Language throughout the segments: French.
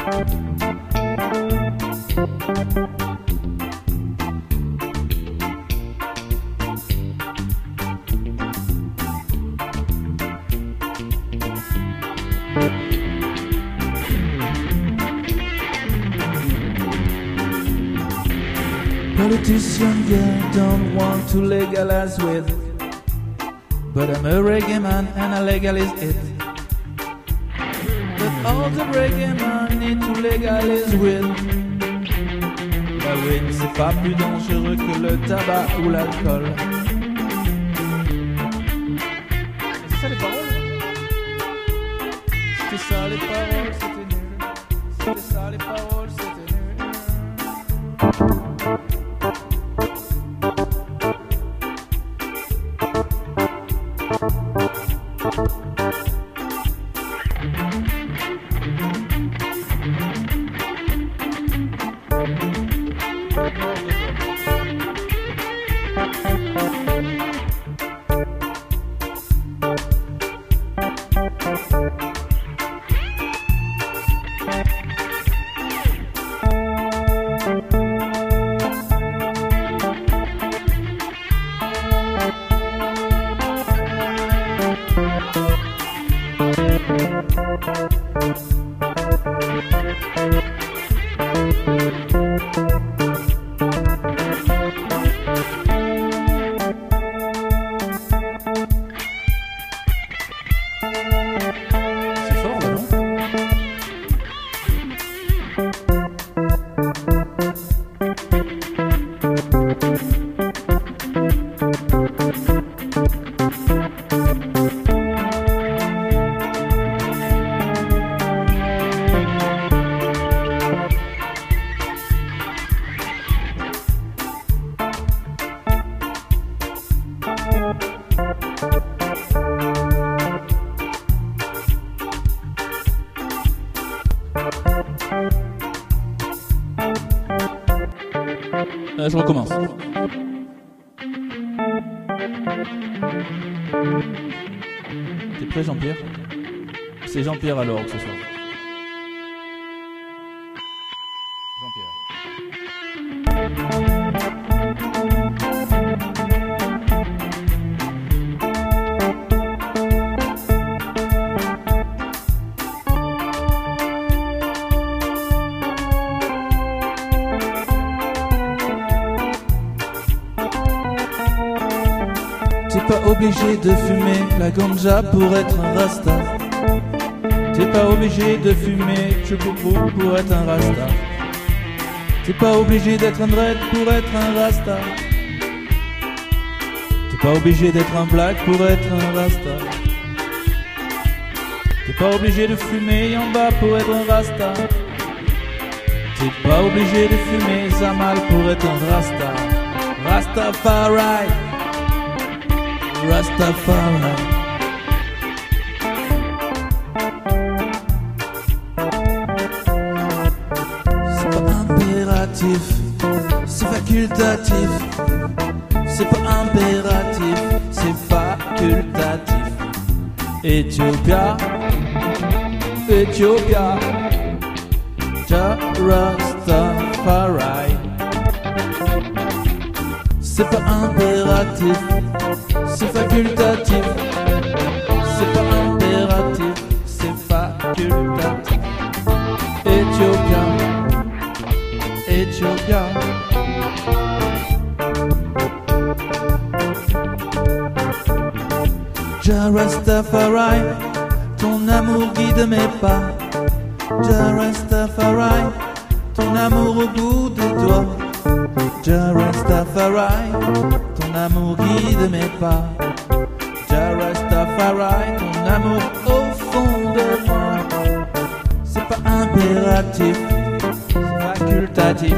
Politicians don't want to legalize weed, but I'm a reggae man and I legalize it. But all the reggae man need to legalize weed. La weed c'est pas plus dangereux que le tabac ou l'alcool. C'est ça les paroles? C'était ça les paroles, c'était nul. C'était ça les paroles, c'était nul. Je recommence. T'es prêt, Jean-Pierre? C'est Jean-Pierre alors ce soir. T'es pas obligé de fumer la ganja pour être un rasta. T'es pas obligé de fumer choukoubou pour être un rasta. T'es pas obligé d'être un dread pour être un rasta. T'es pas obligé d'être un black pour être un rasta. T'es pas obligé de fumer en bas pour être un rasta. T'es pas obligé de fumer Zamal pour être un rasta. Rastafari, Rastafari. C'est pas impératif, c'est facultatif. C'est pas impératif, c'est facultatif. Ethiopia, Ethiopia, Ja Rastafari. C'est pas impératif, c'est facultatif. C'est pas impératif, c'est facultatif. Ethiopia, Ethiopia. Ja Rastafari, ton amour guide mes pas. Ja Rastafari, ton amour au bout des doigts. Ja Rastafari, ton amour guide mes pas. Ja Rastafari, ton amour au fond de moi. C'est pas impératif, c'est facultatif.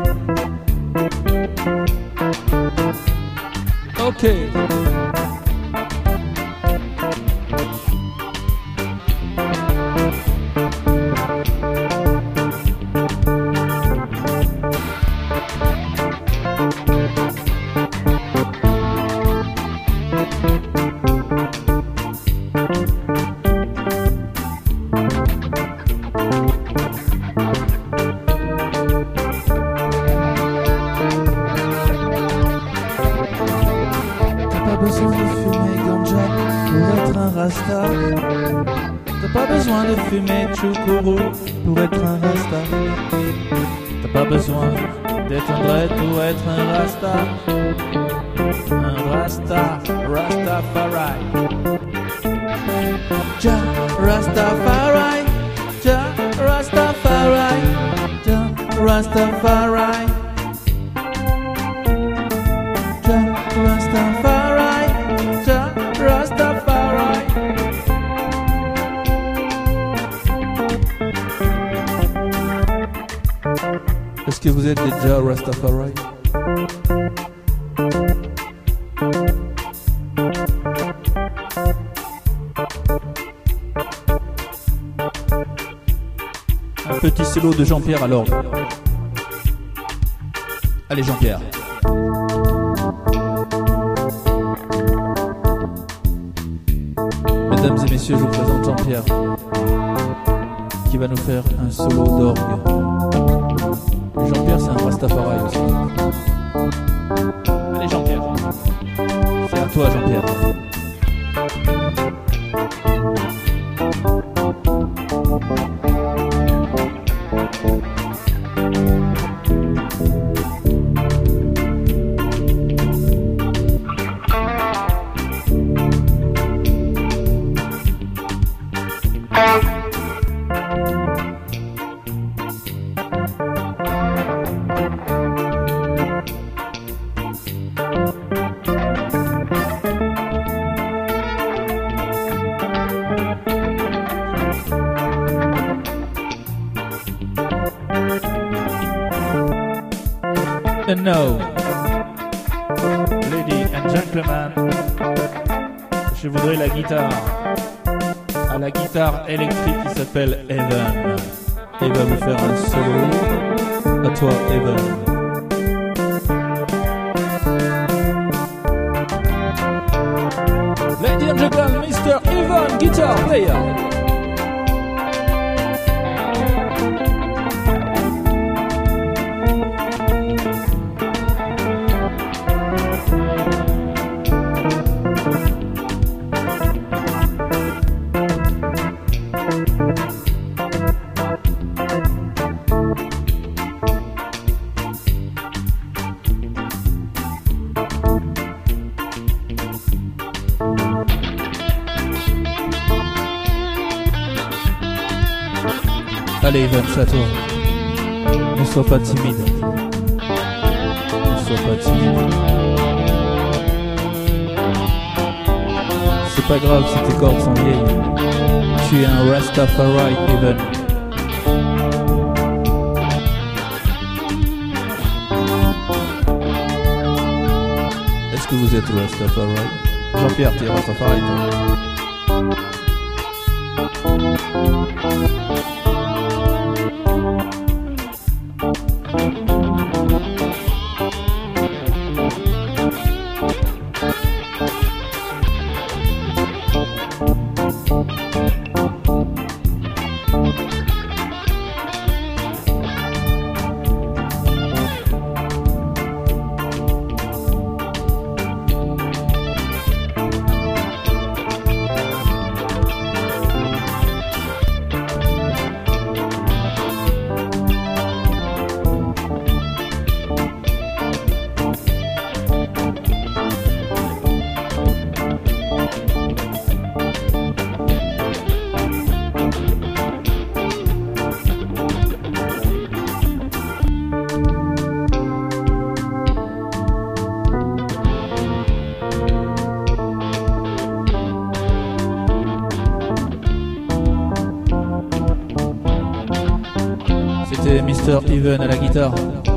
Ok. rasta. T'as pas besoin de fumer choukourou pour être un rasta. T'as pas besoin d'être un dread pour être un rasta. Un rasta, Rastafari. Ja Rastafari, Ja Rastafari, Ja Rastafari, Ja Rastafari, Ja Rastafari. Est-ce que vous êtes déjà Rastafari? Un petit solo de Jean-Pierre à l'orgue. Allez Jean-Pierre. Mesdames et messieurs, je vous présente Jean-Pierre qui va nous faire un solo d'orgue. Jean-Pierre, c'est un Rastafari aussi. Allez Jean-Pierre. C'est à toi Jean-Pierre. And now, ladies and gentlemen, je voudrais la guitare. À la guitare électrique qui s'appelle Evan. Il va vous faire un solo. À toi, Evan. Ladies and gentlemen, Mr. Evan, guitar player. Allez Evan, c'est à toi. Ne sois pas timide. Ne sois pas timide. C'est pas grave si tes cordes sont vieilles. Tu es un Rastafari, Evan. Est-ce que vous êtes Rastafari? Jean-Pierre, tu es Rastafari, toi? C'était Mr. Even à la guitare.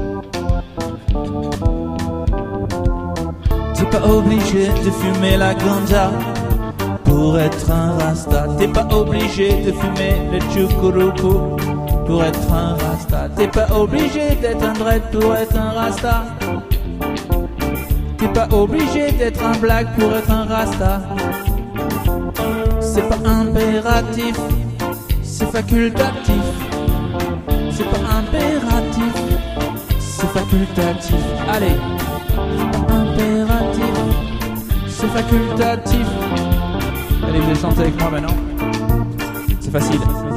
T'es pas obligé de fumer la ganja pour être un rasta. T'es pas obligé de fumer le chukuruku pour être un rasta. T'es pas obligé d'être un dread pour être un rasta. T'es pas obligé d'être un black pour être un rasta. C'est pas impératif, c'est facultatif. C'est pas impératif, c'est facultatif. Allez, c'est pas impératif, c'est facultatif. Allez, vous allez chanter avec moi maintenant. C'est facile.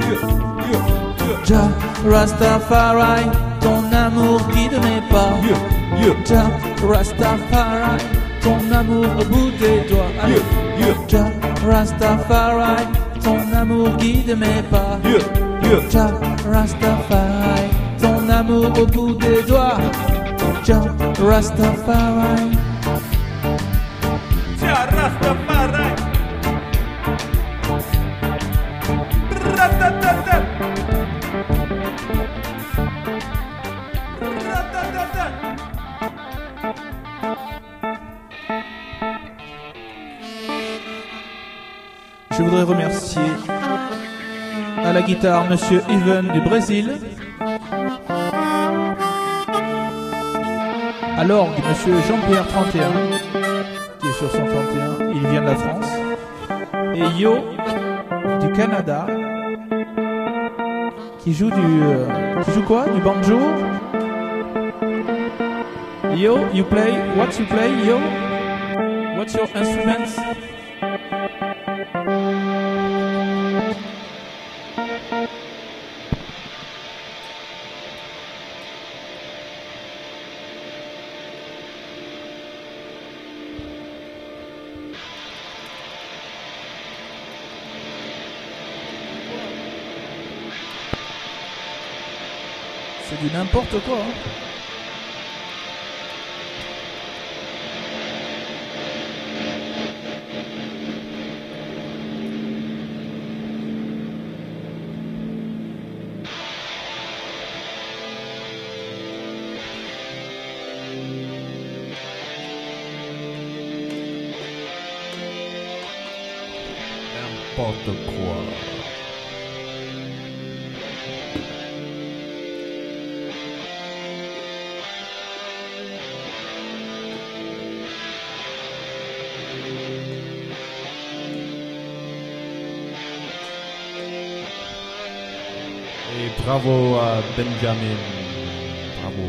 Jah Rastafari, ton amour guide mes pas. Jah Rastafari, ton amour au bout des doigts. Allez. Jah Rastafari, ton amour guide mes pas. Jah Rastafari, ton amour au bout des doigts. Jah Rastafari. Jah Rastafari. Ratatata. Ratatata. Je voudrais remercier à la guitare Monsieur Even du Brésil, à l'orgue Monsieur Jean-Pierre 31 qui est sur son 31, il vient de la France, et Yo du Canada qui joue quoi? Du banjo. Yo, you play? What you play, Yo? What's your instruments? C'est du n'importe quoi. Hein. N'importe quoi. Et bravo à Benjamin. Bravo.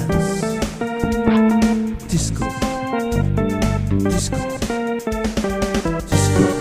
dance. Disco, disco, disco.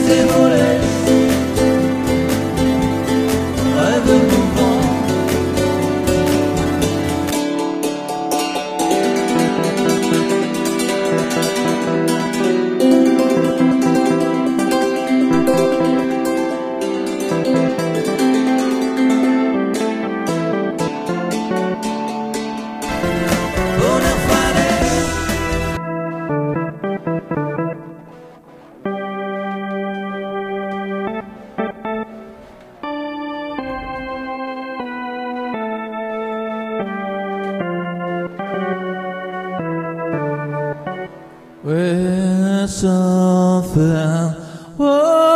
laisser voler, rêve mouvant. Bonheur fané. Ouais, sans faire. Oh,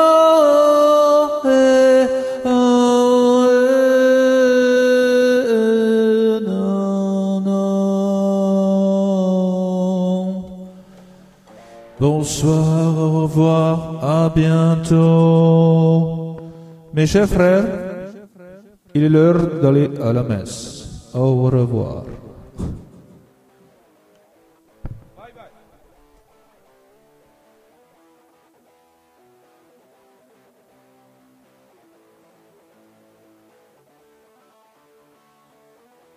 non, non. Bonsoir, au revoir, à bientôt. Mes chers frères, il est l'heure d'aller à la messe. Au revoir.